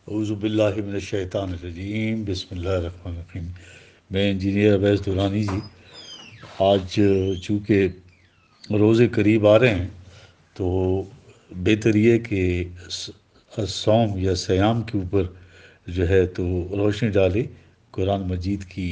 اعوذ باللہ من الشیطان الرجیم، بسم اللہ الرحمن الرحیم۔ میں انجینئر اویس دورانی جی۔ آج چونکہ روزے قریب آ رہے ہیں تو بہتر یہ کہ صوم یا سیام کے اوپر جو ہے تو روشنی ڈالے، قرآن مجید کی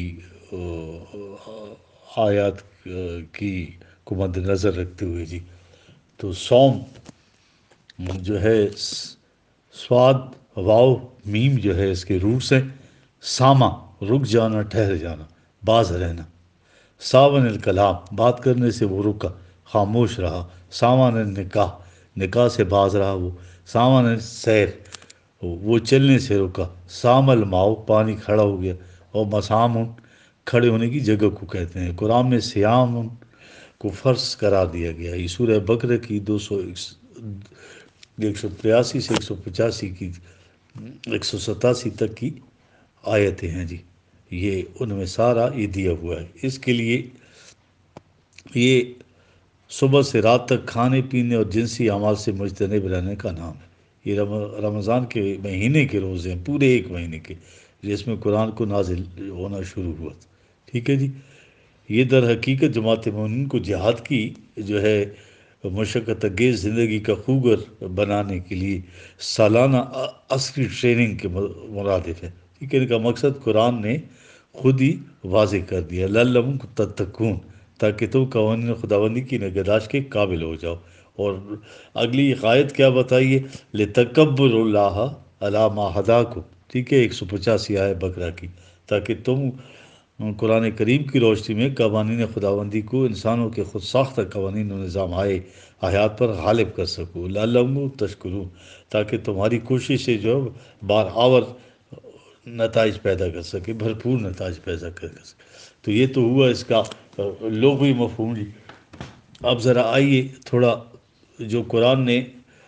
آیات کی کو مد نظر رکھتے ہوئے جی۔ تو صوم جو ہے سواد واو میم جو ہے اس کے روٹس ہیں۔ ساما رک جانا، ٹھہر جانا، باز رہنا۔ ساون الکلام بات کرنے سے وہ رکا، خاموش رہا۔ سامان النکاح نکاح سے باز رہا وہ۔ سامان السیر وہ چلنے سے رکا۔ سام الماؤ پانی کھڑا ہو گیا۔ اور مسامن کھڑے ہونے کی جگہ کو کہتے ہیں۔ قرآن میں سیام کو فرض قرار دیا گیا۔ یہ سورہ بقرہ کی 183 سے 185 کی 187 تک کی آیتیں ہیں جی۔ یہ ان میں سارا یہ دیا ہوا ہے۔ اس کے لیے یہ صبح سے رات تک کھانے پینے اور جنسی اعمال سے مجتنب رہنے کا نام ہے۔ یہ رمضان کے مہینے کے روزے ہیں، پورے ایک مہینے کے، جس میں قرآن کو نازل ہونا شروع ہوا تھا۔ ٹھیک ہے جی۔ یہ در حقیقت جماعت مومنین کو جہاد کی جو ہے مشقت انگیز زندگی کا خوگر بنانے کے لیے سالانہ عسکری ٹریننگ کے مرادف ہے۔ ٹھیک ہے، ان کا مقصد قرآن نے خود ہی واضح کر دیا، لعلکم تتقون، تاکہ تم قوانین خداوندی کی نگہداشت کے قابل ہو جاؤ۔ اور اگلی آیت کیا بتائیے، لتکبروا اللہ علی ما ہداکم۔ ٹھیک ہے، 185 آیت بقرہ کی، تاکہ تم قرآن کریم کی روشنی میں قوانین خداوندی کو انسانوں کے خود ساختہ قوانین و نظام حیات پر غالب کر سکو، لعلکم تشکرون، تاکہ تمہاری کوشش سے جو بار آور نتائج پیدا کر سکے، بھرپور نتائج پیدا کر سکے۔ تو یہ تو ہوا اس کا لغوی مفہوم جی۔ اب ذرا آئیے تھوڑا جو قرآن نے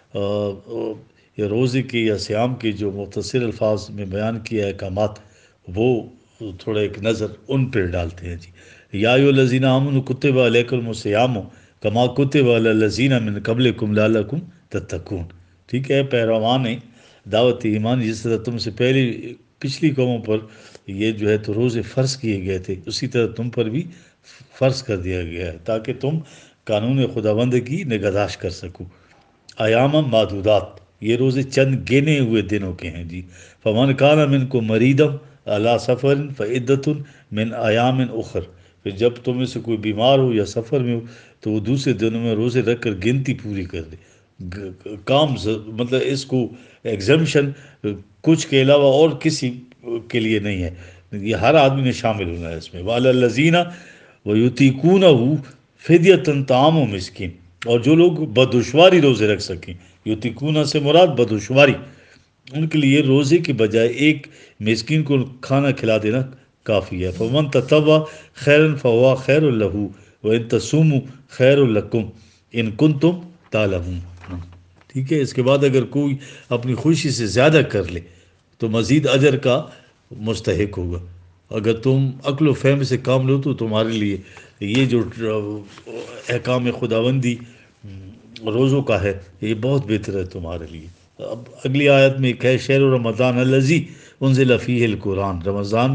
یا روزے کے یا سیام کے جو مختصر الفاظ میں بیان کیا احکامات، وہ تھوڑا ایک نظر ان پہ ڈالتے ہیں جی۔ یا ایھا الذین آمنوا کتب علیکم الصیام کما کتب علی الذین من قبلکم لعلکم تتقون۔ ٹھیک ہے، پیروان دعوت ایمان، جس طرح تم سے پہلے پچھلی قوموں پر یہ جو ہے تو روزے فرض کیے گئے تھے، اسی طرح تم پر بھی فرض کر دیا گیا ہے، تاکہ تم قانون خداوند کی نگہداشت کر سکو۔ ایام معدودات، یہ روزے چند گنے ہوئے دنوں کے ہیں جی۔ فمن کان منکم مریضا علی سفر فعدۃ من ایام اخر، پھر جب تم میں سے کوئی بیمار ہو یا سفر میں ہو تو وہ دوسرے دنوں میں روزے رکھ کر گنتی پوری کر دے۔ کام مطلب اس کو ایگزمپشن کچھ کے علاوہ اور کسی کے لیے نہیں ہے، یہ ہر آدمی نے شامل ہونا ہے اس میں۔ وعلی الذین ویطیقونہ فدیۃ طعام مسکین، اور جو لوگ بدشواری روزے رکھ سکیں، یطیقونہ سے مراد بدشواری، ان کے لیے روزے کے بجائے ایک مسکین کو کھانا کھلا دینا کافی ہے۔ فمن تطوع خیرا فہو خیر لہ وان تصوموا خیر لکم ان کنتم تعلمون۔ ٹھیک ہے، اس کے بعد اگر کوئی اپنی خوشی سے زیادہ کر لے تو مزید اجر کا مستحق ہوگا۔ اگر تم عقل و فہم سے کام لو تو تمہارے لیے یہ جو احکام خداوندی روزوں کا ہے یہ بہت بہتر ہے تمہارے لیے۔ اب اگلی آیت میں ایک ہے، شہر رمضان الذی انزل فیہ القرآن، رمضان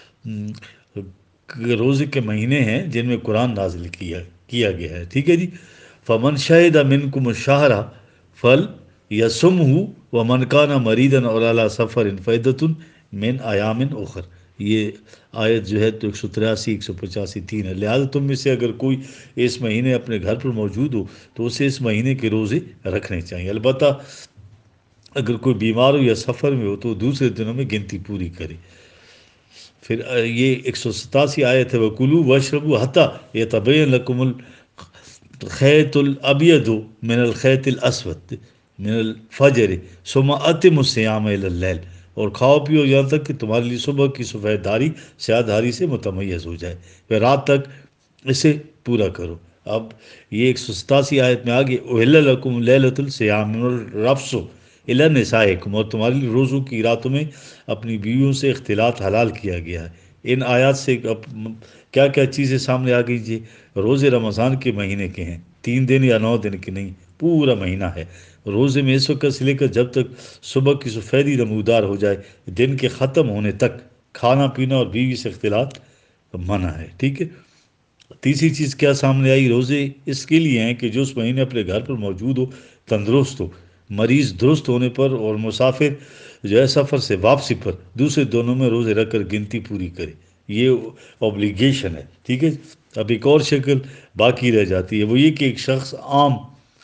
روزے کے مہینے ہیں جن میں قرآن نازل کیا گیا ہے۔ ٹھیک ہے جی۔ فمن شہد منکم الشہر فلیصمہ ومن کان مریضا او علی سفر فعدۃ من ایام اخر۔ یہ آیت جو ہے تو 183 185 3 ہے۔ لہٰذا تم میں سے اگر کوئی اس مہینے اپنے گھر پر موجود ہو تو اسے اس مہینے کے روزے رکھنے چاہیے، البتہ اگر کوئی بیمار ہو یا سفر میں ہو تو دوسرے دنوں میں گنتی پوری کرے۔ پھر یہ 187 آیت ہے، وَكُلُوا وَاشْرَبُوا حَتَّى يَتَبَيَّنَ لَكُمُ الْخَيْطُ الْأَبْيَضُ مِنَ الْخَيْطِ الْأَسْوَدِ مِنَ الْفَجْرِ ثُمَّ أَتِمُّوا الصِّيَامَ إِلَى اللَّيْلِ، اور کھاؤ پیو یہاں تک کہ تمہارے لیے صبح کی سفید دھاری سیاہ دھاری سے متمیز ہو جائے، پھر رات تک اسے پورا کرو۔ اب یہ 187 آیت میں آگے، أُحِلَّ لَكُمْ لَيْلَةُ الصِّيَامِ الرَّفْثُ إِلَى نِسَائِكُمْ، اور تمہارے لیے روزوں کی راتوں میں اپنی بیویوں سے اختلاط حلال کیا گیا ہے۔ ان آیات سے کیا کیا چیزیں سامنے آ گئی جی؟ روزے رمضان کے مہینے کے ہیں، 3 دن یا 9 دن کی نہیں، پورا مہینہ ہے۔ روزے میں اس وقت سے لے کر جب تک صبح کی سفیدی نمودار ہو جائے، دن کے ختم ہونے تک کھانا پینا اور بیوی سے اختلاط منع ہے، ٹھیک ہے۔ تیسری چیز کیا سامنے آئی، روزے اس کے لیے ہیں کہ جو اس مہینے اپنے گھر پر موجود ہو، تندرست ہو، مریض درست ہونے پر، اور مسافر جو ہے سفر سے واپسی پر، دوسرے دونوں میں روزے رکھ کر گنتی پوری کرے، یہ اوبلیگیشن ہے، ٹھیک ہے۔ اب ایک اور شکل باقی رہ جاتی ہے، وہ یہ کہ ایک شخص عام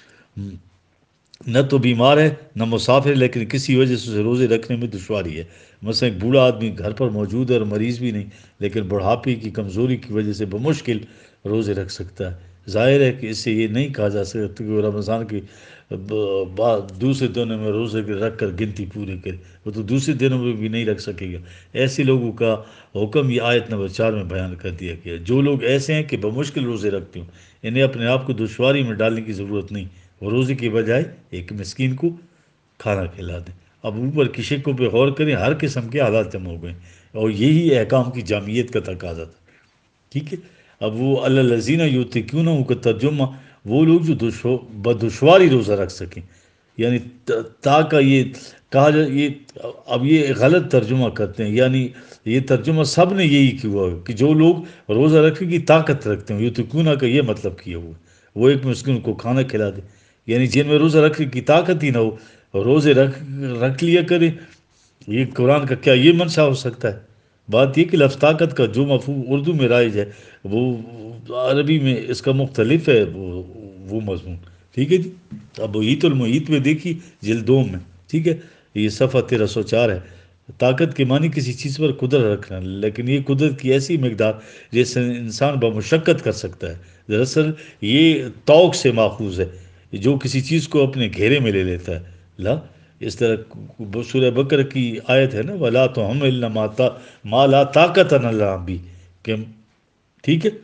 نہ تو بیمار ہے نہ مسافر، لیکن کسی وجہ سے اسے روزے رکھنے میں دشواری ہے۔ مثلا ایک بوڑھا آدمی گھر پر موجود ہے اور مریض بھی نہیں، لیکن بڑھاپے کی کمزوری کی وجہ سے بمشکل روزے رکھ سکتا ہے۔ ظاہر ہے کہ اس سے یہ نہیں کہا جا سکتا کہ وہ رمضان کے بعد دوسرے دنوں میں روزے رکھ کر گنتی پوری کرے، وہ تو دوسرے دنوں میں بھی نہیں رکھ سکے گا۔ ایسے لوگوں کا حکم یہ آیت نمبر 4 میں بیان کر دیا گیا۔ جو لوگ ایسے ہیں کہ بمشکل روزے رکھتے ہوں، انہیں اپنے آپ کو دشواری میں ڈالنے کی ضرورت نہیں، وہ روزے کے بجائے ایک مسکین کو کھانا کھلا دیں۔ اب اوپر کی شکوں پہ غور کریں، ہر قسم کے حالات جمع ہو گئے، اور یہی احکام کی جامعیت کا تقاضا تھا، ٹھیک ہے۔ اب وہ الذین یوتقونہ کا ترجمہ، وہ لوگ جو بدشواری روزہ رکھ سکیں، یعنی تا کا یہ کہا جائے، یہ اب یہ غلط ترجمہ کرتے ہیں، یعنی یہ ترجمہ سب نے یہی کیا ہوا ہے کہ جو لوگ روزہ رکھنے کی طاقت رکھتے ہیں، یوتقونہ کا یہ مطلب کیا ہوا ہے، وہ ایک مسکین کو کھانا کھلا دے، یعنی جن میں روزہ رکھنے کی طاقت ہی نہ ہو، روزے رکھ لیا کرے۔ یہ قرآن کا کیا یہ منشا ہو سکتا ہے؟ بات یہ کہ لفظ طاقت کا جو مفہوم اردو میں رائج ہے، وہ عربی میں اس کا مختلف ہے، وہ مضمون، ٹھیک ہے جی۔ اب محیط المحیط میں دیکھی جلد 2 میں، ٹھیک ہے، یہ صفحہ 1304 ہے۔ طاقت کے معنی کسی چیز پر قدرت رکھنا، لیکن یہ قدرت کی ایسی مقدار جس سے انسان بمشقت کر سکتا ہے۔ دراصل یہ توق سے ماخوذ ہے، جو کسی چیز کو اپنے گھیرے میں لے لیتا ہے، لا اس طرح سورہ بقرہ کی آیت ہے نا، وَلَا تُحَمِّلْنَا مَا لَا طَاقَةَ لَنَا بِهِ، کہ ٹھیک ہے،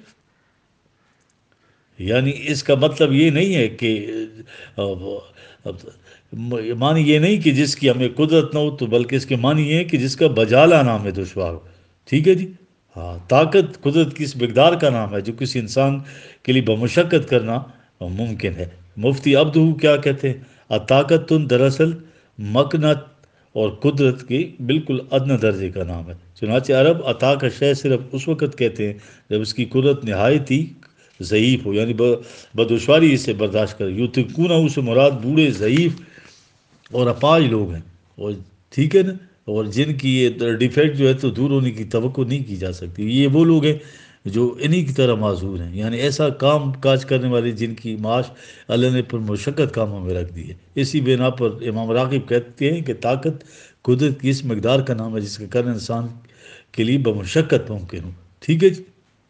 یعنی اس کا مطلب یہ نہیں ہے کہ معنی یہ نہیں کہ جس کی ہمیں قدرت نہ ہو، تو بلکہ اس کے معنی یہ ہے کہ جس کا بجالا نام ہے دشوار ہو، ٹھیک ہے جی۔ ہاں، طاقت قدرت کی اس مقدار کا نام ہے جو کسی انسان کے لیے بمشقت کرنا ممکن ہے۔ مفتی عبدہ کیا کہتے ہیں، طاقت دراصل مکنت اور قدرت کے بالکل ادنى درجے کا نام ہے۔ چنانچہ عرب عطا کا شے صرف اس وقت کہتے ہیں جب اس کی قدرت نہایت ہی ضعیف ہو، یعنی بدشواری اسے برداشت کرے۔ یوتقونہ سے مراد بوڑھے، ضعیف اور اپاہج لوگ ہیں، اور ٹھیک ہے نا، اور جن کی یہ ڈیفیکٹ جو ہے تو دور ہونے کی توقع نہیں کی جا سکتی، یہ وہ لوگ ہیں جو انہی کی طرح معذور ہیں، یعنی ایسا کام کاج کرنے والے جن کی معاش اللہ نے پر مشقت کاموں میں رکھ دی ہے۔ اسی بنا پر امام راغب کہتے ہیں کہ طاقت قدرت کی اس مقدار کا نام ہے جس کے کرنا انسان کے لیے بمشقت ممکن ہو، ٹھیک ہے جی۔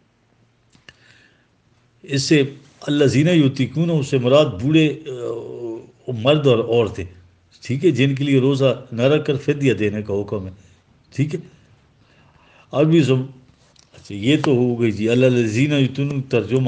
اس سے الذین یطیقون اس سے مراد بوڑھے مرد اور عورتیں، ٹھیک ہے، جن کے لیے روزہ نہ رکھ کر فدیہ دینے کا حکم ہے، ٹھیک ہے۔ عربی اچھا یہ تو ہو گئی جی الذین یطیقون ترجمہ،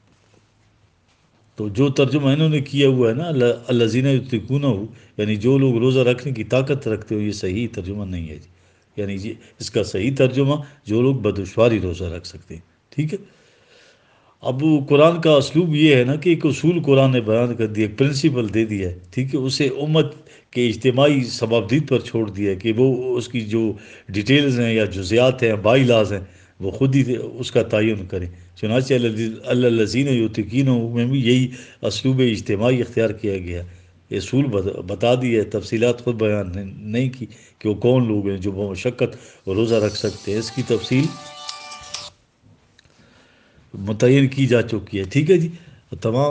تو جو ترجمہ انہوں نے کیا ہوا ہے نا الذین یطیقون، یعنی جو لوگ روزہ رکھنے کی طاقت رکھتے ہو، یہ صحیح ترجمہ نہیں ہے جی، یعنی جی اس کا صحیح ترجمہ جو لوگ بدشواری روزہ رکھ سکتے ہیں، ٹھیک ہے۔ اب قرآن کا اسلوب یہ ہے نا کہ ایک اصول قرآن نے بیان کر دیا، ایک پرنسپل دے دیا ہے، ٹھیک ہے، اسے امت کے اجتماعی ثبابدید پر چھوڑ دیا ہے کہ وہ اس کی جو ڈیٹیلز ہیں یا جزیات ہیں، بائی لاز ہیں، وہ خود ہی اس کا تعین کریں۔ چنانچہ الذین یطیقون میں بھی یہی اسلوب اجتماعی اختیار کیا گیا ہے، اصول بتا دی ہے، تفصیلات خود بیان نہیں کی کہ وہ کون لوگ ہیں جو بمشقت روزہ رکھ سکتے ہیں، اس کی تفصیل متعین کی جا چکی ہے، ٹھیک ہے جی۔ تمام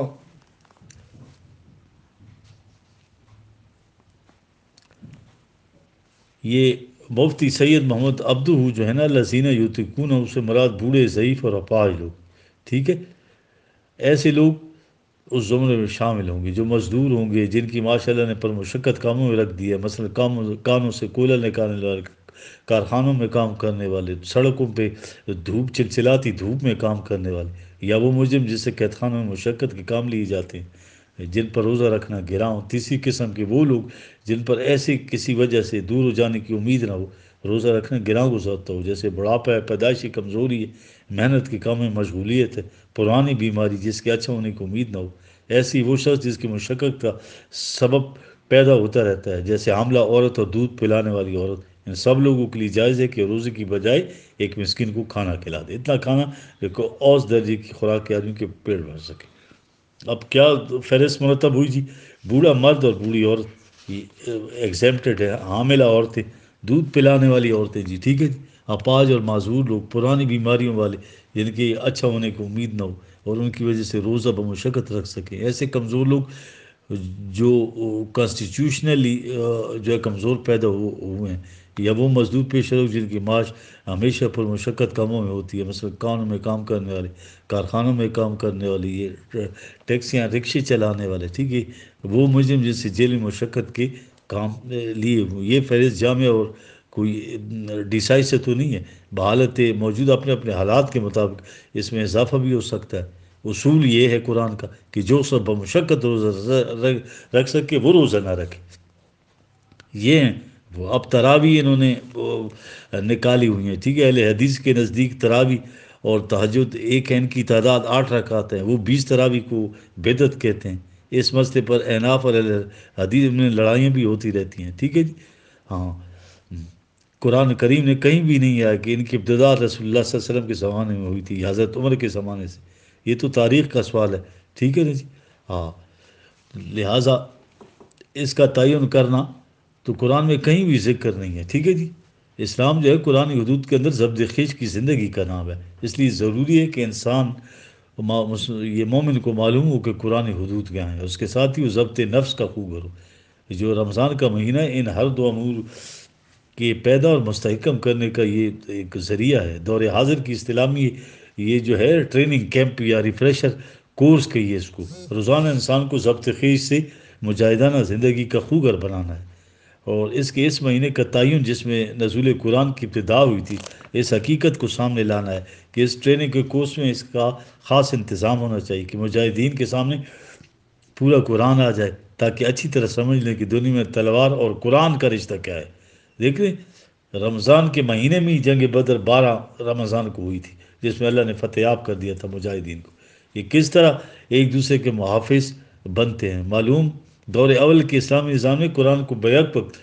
یہ مفتی سید محمد عبدہ جو ہے نا الذین یطیقون، اس سے مراد بوڑھے، ضعیف اور اپاہج لوگ، ٹھیک ہے، ایسے لوگ اس زمرے میں شامل ہوں گے جو مزدور ہوں گے، جن کی ماشاء اللہ نے پر مشقت کاموں میں رکھ دی ہے، مثلا کانوں سے کوئلہ نکالنے والے، کارخانوں میں کام کرنے والے، سڑکوں پہ دھوپ چلچلاتی دھوپ میں کام کرنے والے، یا وہ مجرم جس سے قید خانوں میں مشقت کے کام لیے جاتے ہیں، جن پر روزہ رکھنا گراں۔ تیسری قسم کے وہ لوگ جن پر ایسی کسی وجہ سے دور ہو جانے کی امید نہ ہو، روزہ رکھنا گراں گزرتا ہو، جیسے بڑھاپا ہے، پیدائشی کمزوری ہے، محنت کے کام میں مشغولیت ہے، پرانی بیماری جس کے اچھا ہونے کی امید نہ ہو، ایسی وہ شخص جس کی مشقت کا سبب پیدا ہوتا رہتا ہے، جیسے حاملہ عورت اور دودھ پلانے والی عورت، ان سب لوگوں کے لیے جائز ہے کہ روزے کی بجائے ایک مسکین کو کھانا کھلا دے، اتنا کھانا کہ اوسط درجے کی خوراک کے آدمی کے پیٹ بھر سکے۔ اب کیا فہرست مرتب ہوئی جی؟ بوڑھا مرد اور بوڑھی عورت یہ ایگزیمپٹڈ ہے، حاملہ عورتیں، دودھ پلانے والی عورتیں جی، ٹھیک ہے جی، اپاہج اور معذور لوگ، پرانی بیماریوں والے جن کے اچھا ہونے کی امید نہ ہو اور ان کی وجہ سے روزہ بمشقت رکھ سکیں، ایسے کمزور لوگ جو کانسٹیٹیوشنلی جو ہے کمزور پیدا ہوئے ہیں، یا وہ مزدور پیشہ لوگ جن کی معاش ہمیشہ پر مشقت کاموں میں ہوتی ہے، مثلا کانوں میں کام کرنے والے، کارخانوں میں کام کرنے والے، یہ ٹیکسیاں رکشے چلانے والے، ٹھیک ہے، وہ مجرم جن سے جیل میں مشقت کے کام لیے ہوئے، یہ فہرست جامع اور کوئی ڈیسائز تو نہیں ہے، بحالت موجود اپنے اپنے حالات کے مطابق اس میں اضافہ بھی ہو سکتا ہے۔ اصول یہ ہے قرآن کا کہ جو سب بمشقت روزہ رکھ سکے وہ روزہ نہ رکھے، یہ ہیں وہ۔ اب تراوی انہوں نے نکالی ہوئی ہیں، ٹھیک ہے، اہل حدیث کے نزدیک تراوی اور تہجد ایک ہے، ان کی تعداد 8 رکعات ہے، وہ 20 تراوی کو بدعت کہتے ہیں۔ اس مسئلے پر احناف اور اہل حدیث میں لڑائیاں بھی ہوتی رہتی ہیں، ٹھیک ہے جی، ہاں۔ قرآن کریم نے کہیں بھی نہیں آیا کہ ان کی ابتدا رسول اللہ صلی اللہ علیہ وسلم کے زمانے میں ہوئی تھی، حضرت عمر کے زمانے سے، یہ تو تاریخ کا سوال ہے، ٹھیک ہے نا جی، ہاں۔ لہٰذا اس کا تعین کرنا تو قرآن میں کہیں بھی ذکر نہیں ہے، ٹھیک ہے جی۔ اسلام جو ہے قرآن حدود کے اندر ضبط خیش کی زندگی کا نام ہے، اس لیے ضروری ہے کہ انسان یہ مومن کو معلوم ہو کہ قرآن حدود کیا ہیں، اس کے ساتھ ہی وہ ضبط نفس کا خوب کرو۔ جو رمضان کا مہینہ ہے، ان ہر دو امور کے پیدا اور مستحکم کرنے کا یہ ایک ذریعہ ہے۔ دور حاضر کی اصطلاح میں یہ جو ہے ٹریننگ کیمپ یا ریفریشر کورس کہیے اس کو، روزانہ انسان کو ضبط خیش سے مجاہدانہ زندگی کا خوگر بنانا ہے، اور اس کے اس مہینے کا تعین جس میں نزول قرآن کی ابتدا ہوئی تھی، اس حقیقت کو سامنے لانا ہے کہ اس ٹریننگ کے کورس میں اس کا خاص انتظام ہونا چاہیے کہ مجاہدین کے سامنے پورا قرآن آ جائے تاکہ اچھی طرح سمجھ لیں کہ دنیا میں تلوار اور قرآن کا رشتہ کیا ہے۔ دیکھ لیں، رمضان کے مہینے میں ہی جنگ بدر 12 رمضان کو ہوئی تھی، جس میں اللہ نے فتح یاب کر دیا تھا مجاہدین کو۔ یہ کس طرح ایک دوسرے کے محافظ بنتے ہیں معلوم۔ دور اول کے اسلامی نظام میں قرآن کو بیک وقت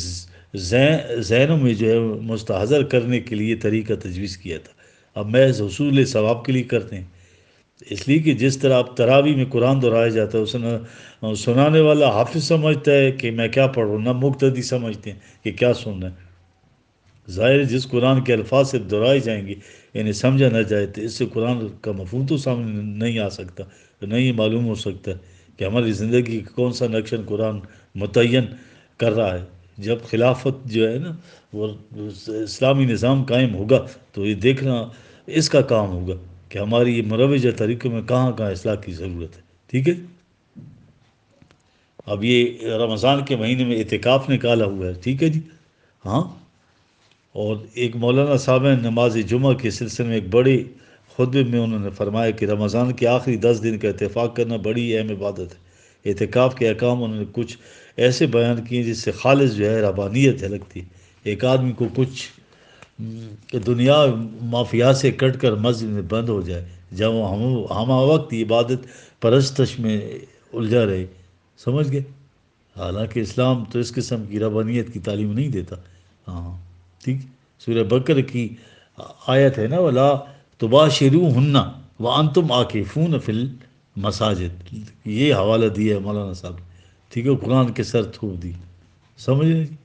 ذہنوں میں جو ہے مستحضر کرنے کے لیے طریقہ تجویز کیا تھا، اب محض حصول ثواب کے لیے کرتے ہیں، اس لیے کہ جس طرح اب تراوی میں قرآن دہرایا جاتا ہے، اسے نہ سنانے والا حافظ سمجھتا ہے کہ میں کیا پڑھ رہا ہوں، نہ مقتدی سمجھتے ہیں کہ کیا سننا ہے۔ ظاہر ہے جس قرآن کے الفاظ سے دہرائے جائیں گے انہیں سمجھا نہ جائے تو اس سے قرآن کا مفہوم تو سامنے نہیں آ سکتا، نہیں یہ معلوم ہو سکتا کہ ہماری زندگی کا کون سا نقشہ قرآن متعین کر رہا ہے۔ جب خلافت جو ہے نا وہ اسلامی نظام قائم ہوگا تو یہ دیکھنا اس کا کام ہوگا کہ ہماری یہ مروجہ طریقوں میں کہاں کہاں اصلاح کی ضرورت ہے، ٹھیک ہے۔ اب یہ رمضان کے مہینے میں اعتکاف نکالا ہوا ہے، ٹھیک ہے جی، ہاں۔ اور ایک مولانا صاحب ہیں نماز جمعہ کے سلسلے میں ایک بڑے خطبے میں انہوں نے فرمایا کہ رمضان کے آخری 10 دن کا اتفاق کرنا بڑی اہم عبادت ہے۔ اعتکاف کے احکام انہوں نے کچھ ایسے بیان کیے جس سے خالص جو ہے ربانیت جھلکتی ہے۔ ایک آدمی کو کچھ کہ دنیا مافیا سے کٹ کر مسجد میں بند ہو جائے جب وہ ہم وقت عبادت پرستش میں الجھا رہے، سمجھ گئے؟ حالانکہ اسلام تو اس قسم کی ربانیت کی تعلیم نہیں دیتا، ہاں، ٹھیک۔ سورہ بقرہ کی آیت ہے نا، ولا تباشروہن وانتم عاکفون فی المساجد، یہ حوالہ دیا ہے مولانا صاحب نے، ٹھیک ہے، قرآن کے سر تھوپ دی، سمجھ رہے جی۔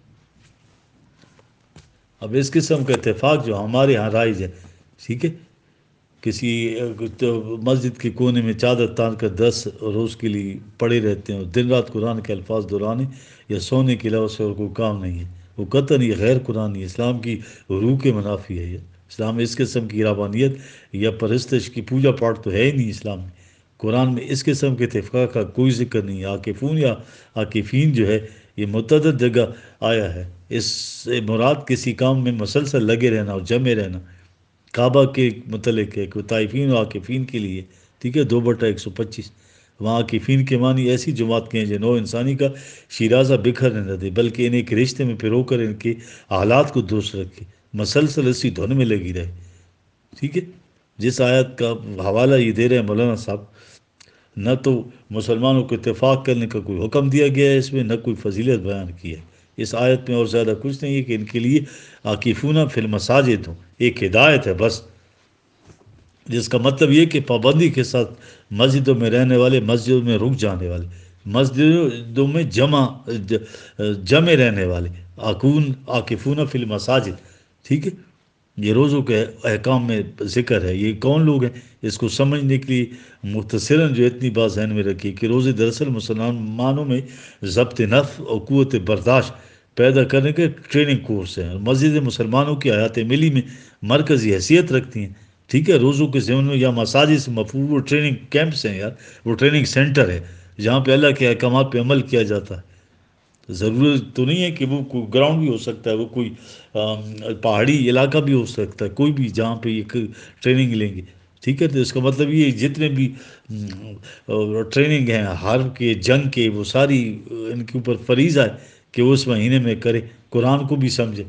اب اس قسم کا اتفاق جو ہمارے ہاں رائج ہے، ٹھیک ہے، کسی مسجد کے کونے میں چادر تان کر 10 روز کے لیے پڑے رہتے ہیں اور دن رات قرآن کے الفاظ دہرانے یا سونے کے علاوہ سے اور کوئی کام نہیں ہے، وہ قطعاً یہ غیر قرآنی، اسلام کی روح کے منافی ہے۔ یہ اسلام میں اس قسم کی ربانیت یا پرستش کی پوجا پاٹ تو ہے ہی نہیں اسلام میں۔ قرآن میں اس قسم کے اتفاق کا کوئی ذکر نہیں ہے۔ عاکفون یا عاکفین جو ہے یہ متعدد جگہ آیا ہے، اس سے مراد کسی کام میں مسلسل لگے رہنا اور جمے رہنا۔ کعبہ کے متعلق ہے کہ طائفین و عاکفین کے لیے، ٹھیک ہے، 2/125، وہاں عاکفین کے معنی ایسی جماعت کے ہیں جو نو انسانی کا شیرازہ بکھرنے نہ دے بلکہ انہیں ایک رشتے میں پرو کر ان کے حالات کو درست رکھے، مسلسل اسی دھن میں لگی رہے، ٹھیک ہے۔ جس آیت کا حوالہ یہ دے رہے ہیں مولانا صاحب، نہ تو مسلمانوں کو اتفاق کرنے کا کوئی حکم دیا گیا ہے اس میں، نہ کوئی فضیلت بیان کی ہے اس آیت میں، اور زیادہ کچھ نہیں ہے کہ ان کے لیے عاکفون فی المساجد ہوں، ایک ہدایت ہے بس، جس کا مطلب یہ کہ پابندی کے ساتھ مسجدوں میں رہنے والے، مسجدوں میں رک جانے والے، مسجدوں میں جمع رہنے والے، عاکفون فی المساجد، ٹھیک ہے، یہ روزوں کے احکام میں ذکر ہے۔ یہ کون لوگ ہیں؟ اس کو سمجھنے کے لیے مختصراً جو اتنی بات ذہن میں رکھی کہ روزے دراصل مسلمانوں میں ضبط نفس اور قوت برداشت پیدا کرنے کے ٹریننگ کورس ہیں، اور مسجد مسلمانوں کی حیات ملی میں مرکزی حیثیت رکھتی ہیں، ٹھیک ہے۔ روزوں کے ضمن میں یا مساجد سے مفہوم وہ ٹریننگ کیمپس ہیں یار، وہ ٹریننگ سینٹر ہے جہاں پہ اللہ کے احکامات پہ عمل کیا جاتا ہے۔ ضرورت تو نہیں ہے کہ وہ کوئی گراؤنڈ بھی ہو سکتا ہے، وہ کوئی پہاڑی علاقہ بھی ہو سکتا ہے، کوئی بھی جہاں پہ یہ ٹریننگ لیں گے، ٹھیک ہے۔ تو اس کا مطلب یہ جتنے بھی ٹریننگ ہیں حرب کے، جنگ کے، وہ ساری ان کے اوپر فریضہ ہے کہ وہ اس مہینے میں کرے، قرآن کو بھی سمجھے۔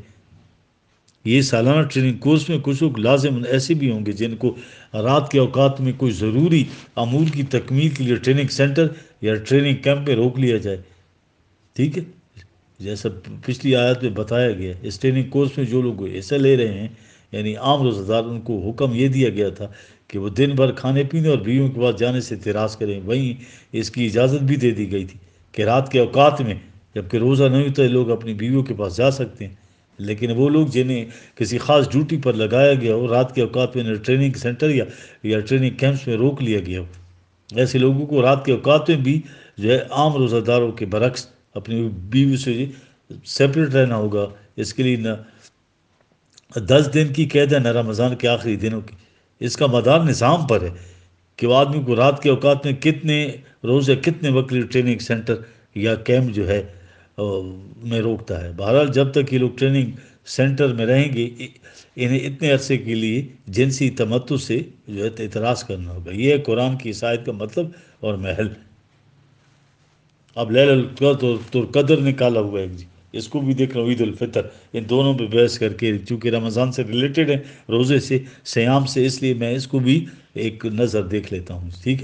یہ سالانہ ٹریننگ کورس میں کچھ لوگ لازم ایسے بھی ہوں گے جن کو رات کے اوقات میں کوئی ضروری امور کی تکمیل کے لیے ٹریننگ سینٹر یا ٹریننگ کیمپ میں روک لیا جائے، ٹھیک ہے، جیسا پچھلی آیت میں بتایا گیا۔ اس ٹریننگ کورس میں جو لوگ حصہ لے رہے ہیں یعنی عام روزہ دار، ان کو حکم یہ دیا گیا تھا کہ وہ دن بھر کھانے پینے اور بیویوں کے پاس جانے سے اعتراض کریں، وہیں اس کی اجازت بھی دے دی گئی تھی کہ رات کے اوقات میں جب کہ روزہ نہیں ہوتا ہے لوگ اپنی بیویوں کے پاس جا سکتے ہیں، لیکن وہ لوگ جنہیں کسی خاص ڈیوٹی پر لگایا گیا ہو رات کے اوقات میں ٹریننگ سینٹر یا ٹریننگ کیمپس میں روک لیا گیا ہو، ایسے لوگوں کو رات کے اوقات میں بھی جو ہے عام روزہ داروں کے برعکس اپنی بیوی سے سیپریٹ رہنا ہوگا۔ اس کے لیے نہ 10 دن کی قید ہے نہ رمضان کے آخری دنوں کی، اس کا مدار نظام پر ہے کہ وہ آدمی کو رات کے اوقات میں کتنے روز یا کتنے وقت کے لیے ٹریننگ سینٹر یا کیمپ جو ہے میں روکتا ہے۔ بہرحال جب تک یہ لوگ ٹریننگ سینٹر میں رہیں گے انہیں اتنے عرصے کے لیے جنسی تمتع سے جو ہے اعتراض کرنا ہوگا۔ یہ ہے قرآن کی اس آیت کا مطلب اور محل۔ اب لیل القدر نکالا ہوا ہے جی، اس کو بھی دیکھ رہا ہوں، عید الفطر، ان دونوں پہ بحث کر کے، چونکہ رمضان سے ریلیٹڈ ہے، روزے سے، سیام سے، اس لیے میں اس کو بھی ایک نظر دیکھ لیتا ہوں، ٹھیک ہے۔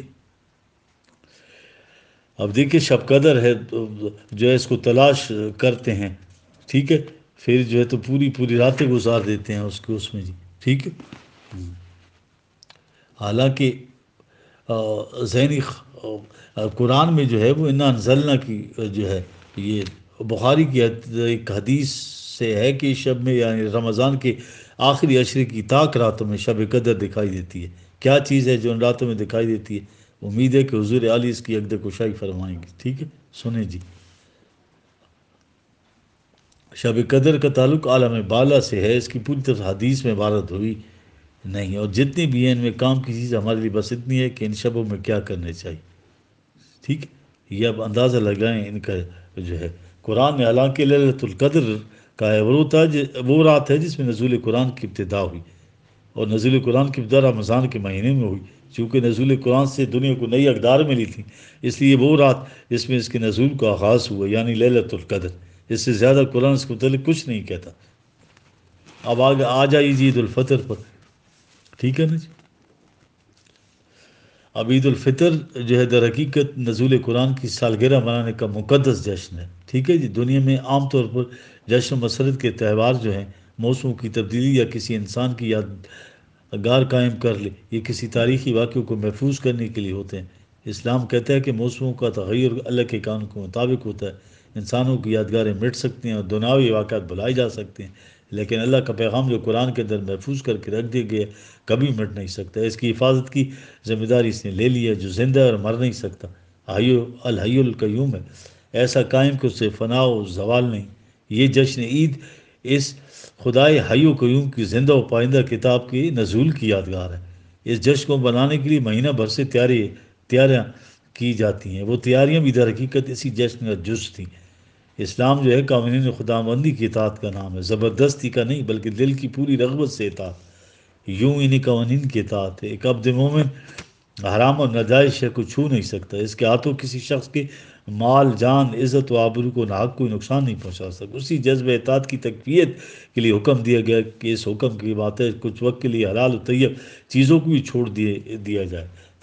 اب دیکھیے شب قدر ہے تو جو ہے اس کو تلاش کرتے ہیں، ٹھیک ہے، پھر جو ہے تو پوری پوری راتیں گزار دیتے ہیں اس میں جی، ٹھیک ہے۔ حالانکہ ذہنی قرآن میں جو ہے وہ انا انزلنا کی جو ہے یہ بخاری کی ایک حدیث سے ہے کہ شب میں یعنی رمضان کے آخری عشرے کی طاق راتوں میں شب قدر دکھائی دیتی ہے۔ کیا چیز ہے جو ان راتوں میں دکھائی دیتی ہے؟ امید ہے کہ حضور علی اس کی عقد کشائی فرمائیں گے، ٹھیک ہے، سنیں جی۔ شب قدر کا تعلق عالم بالا سے ہے، اس کی پوری طرح حدیث میں عبارت ہوئی نہیں، اور جتنی بھی ہیں ان میں کام کی چیز ہمارے لیے بس اتنی ہے کہ ان شبوں میں کیا کرنے چاہیے، ٹھیک ہے۔ یہ اب اندازہ لگائیں ان کا جو ہے قرآن میں، حالانکہ لیلۃ القدر کا ہے وہ رات ہے جس میں نزول قرآن کی ابتدا ہوئی، اور نزول قرآن کی ابتدا رمضان کے مہینے میں ہوئی، چونکہ نزول قرآن سے دنیا کو نئی اقدار ملی تھی، اس لیے وہ رات جس میں اس کے نزول کا آغاز ہوا یعنی لیلۃ القدر، اس سے زیادہ قرآن اس کے متعلق کچھ نہیں کہتا۔ اب آگے آ جائیے جی عید الفطر پر، ٹھیک ہے نا جی۔ اب عید الفطر جو ہے در حقیقت نزول قرآن کی سالگرہ منانے کا مقدس جشن ہے، ٹھیک ہے جی۔ دنیا میں عام طور پر جشن و مسرت کے تہوار جو ہیں موسموں کی تبدیلی یا کسی انسان کی یادگار قائم کر لے، یہ کسی تاریخی واقعے کو محفوظ کرنے کے لیے ہوتے ہیں۔ اسلام کہتا ہے کہ موسموں کا تغیر اللہ کے قانون کے مطابق ہوتا ہے، انسانوں کی یادگاریں مٹ سکتی ہیں اور دنیاوی واقعات بھلائے جا سکتے ہیں، لیکن اللہ کا پیغام جو قرآن کے اندر محفوظ کر کے رکھ دیا گیا کبھی مٹ نہیں سکتا۔ اس کی حفاظت کی ذمہ داری اس نے لے لی ہے جو زندہ ہے اور مر نہیں سکتا، الحی القیوم ہے، ایسا قائم کہ اس سے فنا و زوال نہیں۔ یہ جشن عید اس خدائے حی و قیوم کی زندہ و پائندہ کتاب کی نزول کی یادگار ہے۔ اس جشن کو بنانے کے لیے مہینہ بھر سے تیاریاں کی جاتی ہیں، وہ تیاریاں بھی در حقیقت اسی جشن کا جز تھیں۔ اسلام جو ہے قوانین خداوندی کی اطاعت کا نام ہے، زبردستی کا نہیں بلکہ دل کی پوری رغبت سے اطاعت، یوں انہیں قوانین کی اطاعت ہے۔ ایک عبد مومن حرام اور ناجائز شے کو چھو نہیں سکتا، اس کے ہاتھوں کسی شخص کے مال، جان، عزت و آبرو کو ناحق کوئی نقصان نہیں پہنچا سکتا۔ اسی جذب اطاعت کی تقویت کے لیے حکم دیا گیا کہ اس حکم کی بات ہے کچھ وقت کے لیے حلال و طیب چیزوں کو بھی چھوڑ دیا جائے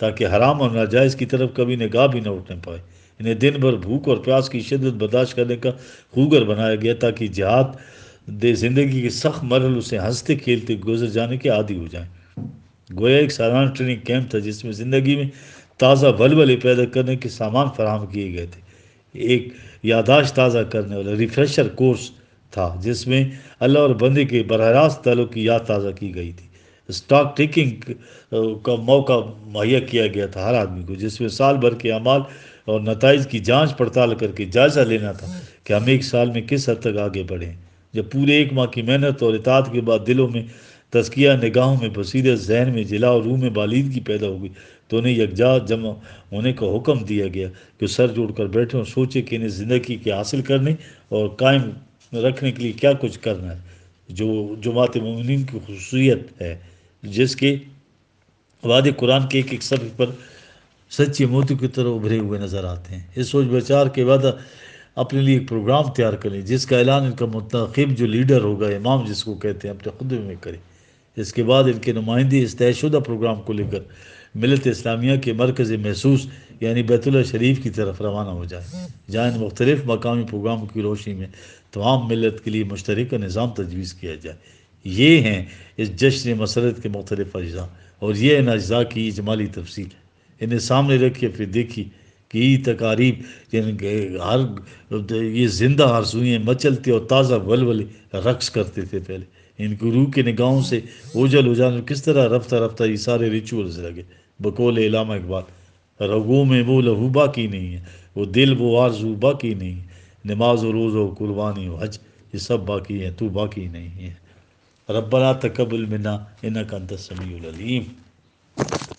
تاکہ حرام اور ناجائز کی طرف کبھی نگاہ بھی نہ اٹھنے پائے۔ انہیں دن بھر بھوک اور پیاس کی شدت برداشت کرنے کا خوگر بنایا گیا تاکہ جہاد دے زندگی کے سخت مرحلوں سے ہنستے کھیلتے گزر جانے کے عادی ہو جائیں۔ گویا ایک سالانہ ٹریننگ کیمپ تھا جس میں زندگی میں تازہ ولولے پیدا کرنے کے سامان فراہم کیے گئے تھے۔ ایک یاداشت تازہ کرنے والا ریفریشر کورس تھا جس میں اللہ اور بندے کے براہ راست تعلق کی یاد تازہ کی گئی تھی۔ اسٹاک ٹیکنگ کا موقع مہیا کیا گیا تھا ہر آدمی کو، جس میں سال بھر کے اعمال اور نتائج کی جانچ پڑتال کر کے جائزہ لینا تھا کہ ہم ایک سال میں کس حد تک آگے بڑھے ہیں۔ جب پورے ایک ماہ کی محنت اور اطاعت کے بعد دلوں میں تزکیہ، نگاہوں میں بصیرت، ذہن میں جلا اور روح میں بالیدگی پیدا ہو گئی تو انہیں یکجا جمع ہونے کا حکم دیا گیا کہ سر جوڑ کر بیٹھے اور سوچے کہ انہیں زندگی کے حاصل کرنے اور قائم رکھنے کے لیے کیا کچھ کرنا ہے۔ جو جماعت مومنین کی خصوصیت ہے، جس کے وعدے قرآن کے ایک ایک صفحے پر سچے موتی کی طرح ابھرے ہوئے نظر آتے ہیں۔ اس سوچ بچار کے بعد اپنے لیے ایک پروگرام تیار کریں جس کا اعلان ان کا منتخب جو لیڈر ہوگا، امام جس کو کہتے ہیں، اپنے خطبے میں کرے۔ اس کے بعد ان کے نمائندے اس طے شدہ پروگرام کو لے کر ملت اسلامیہ کے مرکز محسوس یعنی بیت اللہ شریف کی طرف روانہ ہو جائے، جہاں ان مختلف مقامی پروگراموں کی روشنی میں تمام ملت کے لیے مشترکہ نظام تجویز کیا جائے۔ یہ ہیں اس جشن مسرت کے مختلف اجزاء، اور یہ ان اجزاء کی اجمالی تفصیل ہے۔ انہیں سامنے رکھیے، پھر دیکھیے کہ یہ تقاریب یہ زندہ آرزوئیں مچلتے اور تازہ ولولے رقص کرتے تھے پہلے۔ ان کی روح کے نگاہوں سے اوجھل ہو جانے کس طرح رفتہ رفتہ یہ سارے ریچولز لگے۔ بقول علامہ اقبال، رگوں میں وہ لہو باقی نہیں ہے، وہ دل وہ آرزو باقی نہیں ہے، نماز و روزہ و قربانی و حج یہ سب باقی ہیں، تو باقی نہیں ہے۔ ربنا تقبل منا انک انت السمیع العلیم۔